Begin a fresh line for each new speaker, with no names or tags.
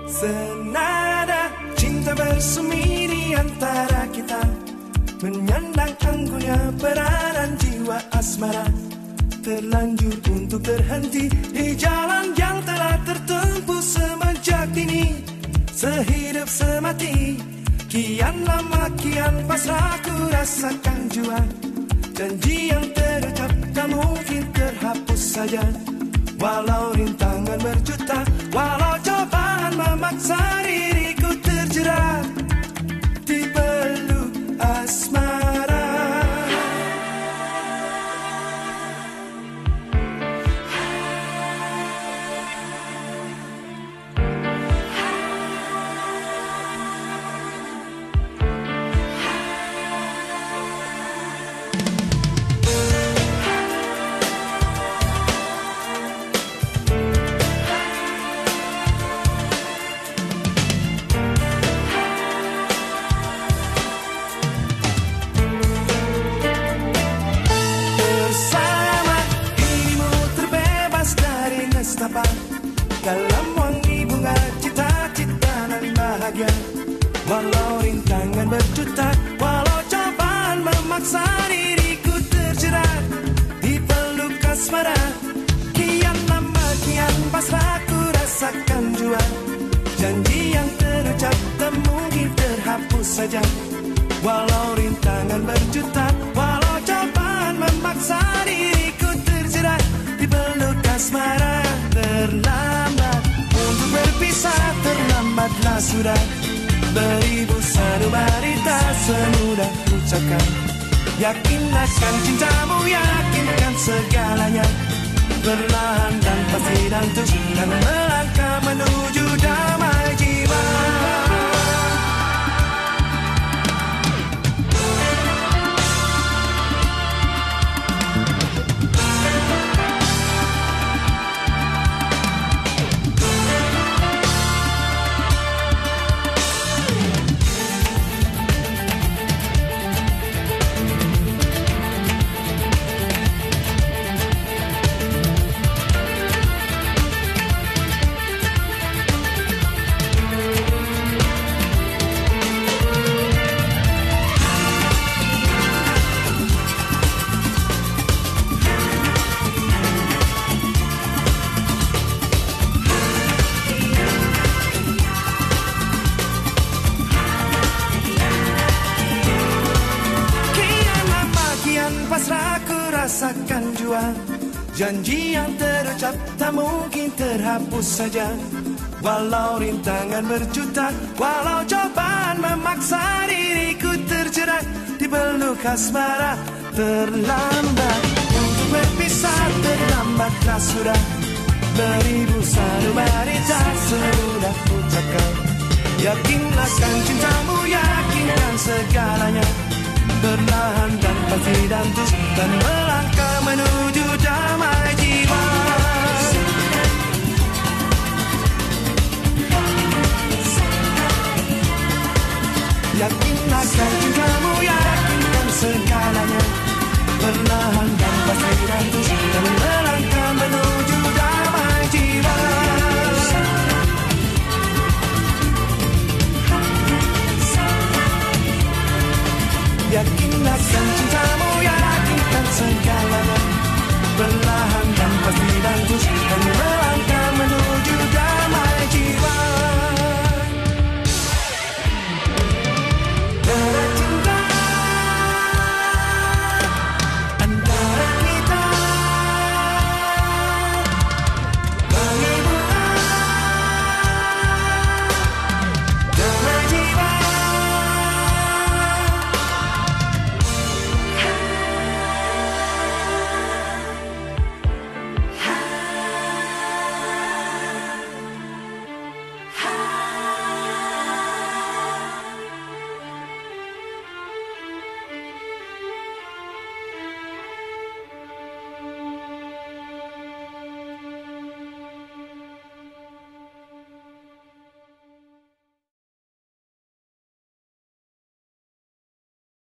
Senada cinta bersemi di antara kita, menyandang anggunnya peranan jiwa asmara. Terlanjur untuk terhenti di jalan yang telah tertempuh semenjak dini. Sehidup semati, kian lama kian pasrah ku rasakan jua. Janji yang terucap tak mungkin terhapus saja. Walau rintangan berjuta, walau cobaan memaksa diriku terjerat di peluk asmara. Dalam wangi bunga cita-cita dan bahagia. Walau rintangan berjuta, walau cobaan memaksa diriku terjerat di peluk asmara. Kian lama kian pasrah ku rasakan jua. Janji yang terucap tak mungkin terhapus saja. Walau rintangan berjuta, walau cobaan memaksa diriku terjerat di peluk asmara. Terlambat untuk berpisah, terlambatlah sudah. Beribu sanubari tak semudah ucapkan. Yakinkan cintamu, yakinkan segalanya. Perlahan dan pasti dan terus dan melangkah menuju damai jiwa. Pasrah ku rasakan jua. Janji yang terucap tak mungkin terhapus saja. Walau rintangan berjuta, walau cobaan memaksa diriku terjerat di peluk asmara. Terlambat untuk berpisah, terlambatlah sudah. Beribu sanubari tak semudah ucapkan. Yakinkan cintamu, yakinkan segalanya. Perlahan dan pasti dan terus dan melangkah menuju damai